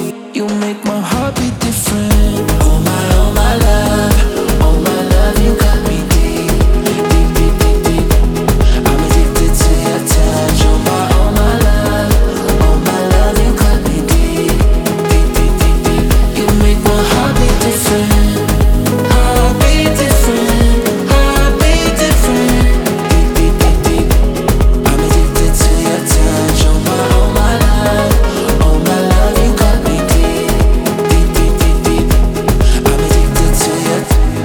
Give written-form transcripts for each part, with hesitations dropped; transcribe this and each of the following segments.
You make my heart beat different. Oh my love, oh my love, you got me deep, deep, deep, deep, deep. I'm addicted to your touch. Oh my love, you got me deep, deep, deep, deep, deep. You make my heart beat different, heart beat different, heart beat different. Deep, deep, deep, deep. I'm addicted to your touch. Oh my love, you got me deep, deep, deep, deep, deep. I'm addicted to your.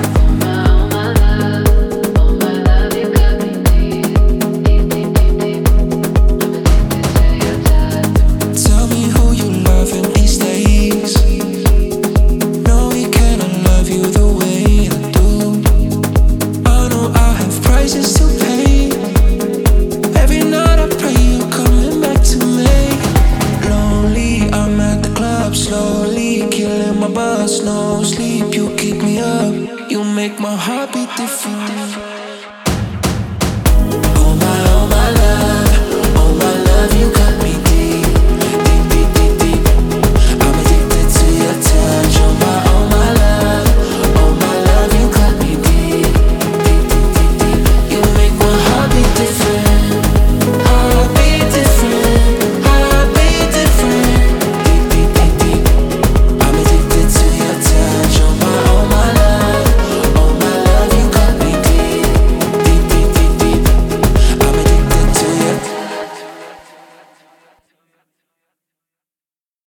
Tell me who you loving these days. No, we cannot love you the way I do. I know I have prices to pay. Every night I pray you're coming back to me. Lonely, I'm at the club, slowly killing my buzz. No sleep, you keep me up. You make my heart beat different.